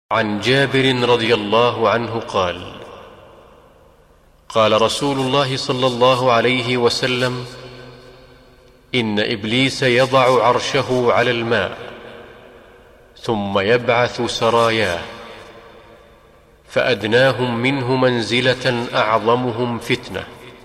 عن جابر رضي الله عنه قال: قال رسول الله صلى الله عليه وسلم: إن إبليس يضع عرشه على الماء ثم يبعث سراياه، فأدناهم منه منزلة أعظمهم فتنة.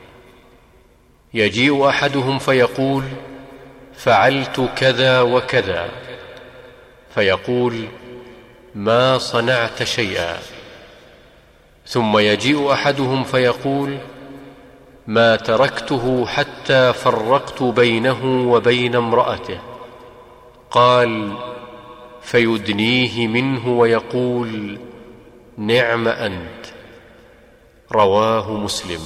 يجيء أحدهم فيقول: فعلت كذا وكذا، فيقول: ما صنعت شيئا. ثم يجيء أحدهم فيقول: ما تركته حتى فرقت بينه وبين امرأته. قال: فيدنيه منه ويقول: نعم أنت. رواه مسلم.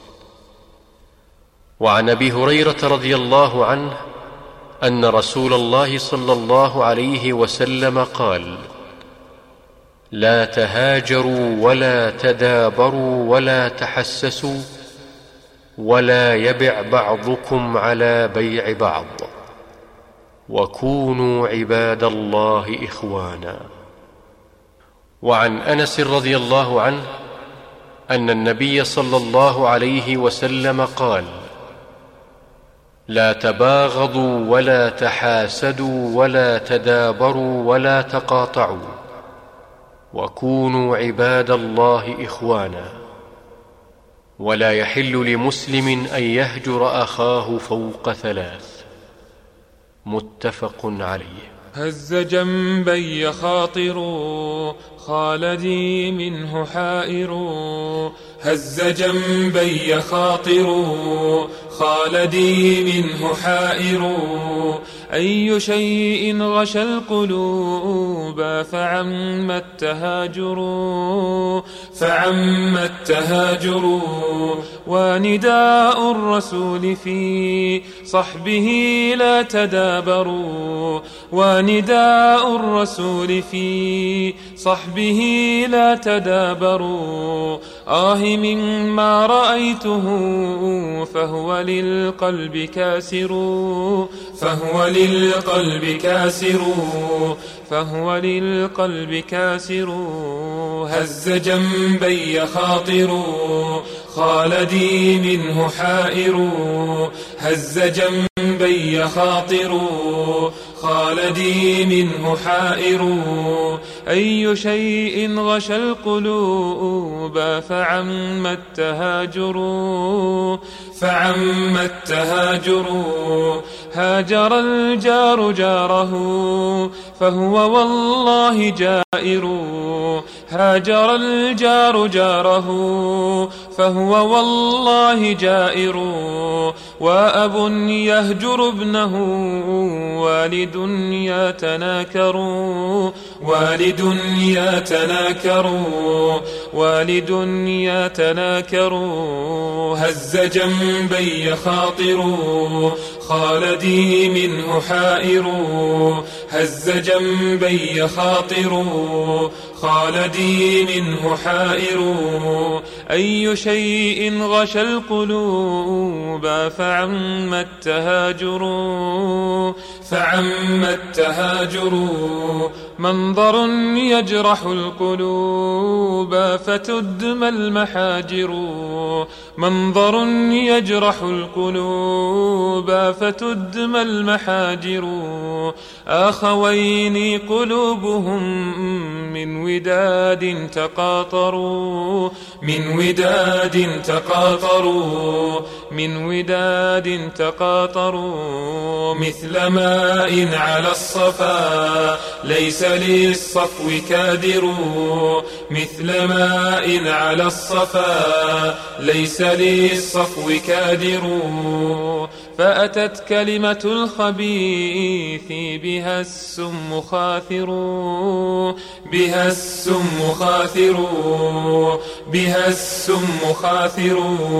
وعن أبي هريرة رضي الله عنه أن رسول الله صلى الله عليه وسلم قال: لا تهاجروا ولا تدابروا ولا تحسسوا، ولا يبع بعضكم على بيع بعض، وكونوا عباد الله إخوانا. وعن أنس رضي الله عنه أن النبي صلى الله عليه وسلم قال: لا تباغضوا ولا تحاسدوا ولا تدابروا ولا تقاطعوا، وكونوا عباد الله إخوانا. ولا يحل لمسلم أن يهجر أخاه فوق 3. متفق عليه. هز جنبي خاطر خالدي منه حائر، هز جنبي خاطر خالدي منه حائر. أي شيء غشى القلوب فعم التهاجر، فعم التهاجر. ونداء الرسول في صحبه لا تدابروا، ونداء الرسول في صحبه لا تدابروا. مما رأيته فهو للقلب كاسر، فهو للقلب كاسر، فهو للقلب كاسر. هز جنبي خاطر خالدي منه حائر، هز جنبي خاطر خالدي منه حائر. أي شيء غشى القلوب فعم التهاجر، فعم التهاجر. هاجر الجار جاره فهو والله جائر، هاجر الجار جاره فهو والله جائر. وأب يهجر ابنه والد يتناكر، والد يتناكر، والد يتناكر. هز جنبي خاطر خالدي منه حائر، هز جنبي خاطر خالدي منه حائر. أي شيء غشى القلوب فعم التهاجر، فعم التهاجر. منظر يجرح القلوب فتدمى المحاجر، منظر يجرح القلوب فتدمى المحاجر. أخوين قلوبهم من وداد تقاطروا، من وداد تقاطروا، من وداد تقاطروا. مثل ماء على الصفا ليس للصفو كادر، مثل ماء على الصفا ليس للصفو كادر. فأتت كلمة الخبيث بها السم خاثر، بها السم خاثر، بها السم خاثر.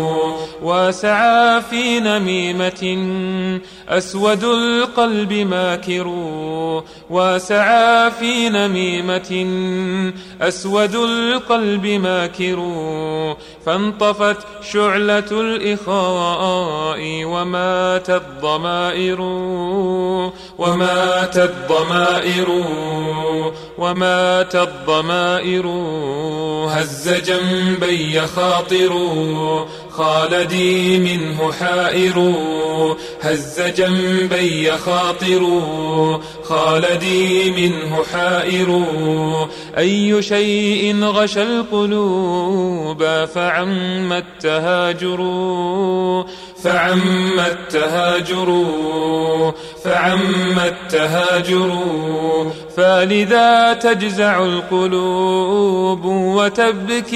وسعى في نميمة أسود القلب ماكر، وسعى في نميمة أسود القلب ماكر. فانطفت شعلة الإخاء وما ومات الضمائر هز جنبي خاطر خالدي منه حائر هز جنبي خاطر خالدي منه حائر أي شيء غشى القلوب فعم التهاجر فلذا تجزع القلوب وتبكي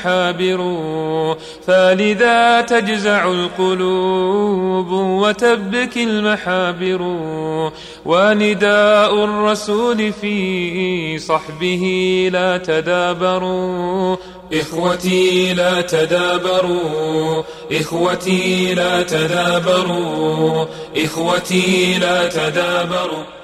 المحابر ونداء الرسول في صحبه لا تدابروا إخوتي لا تدابروا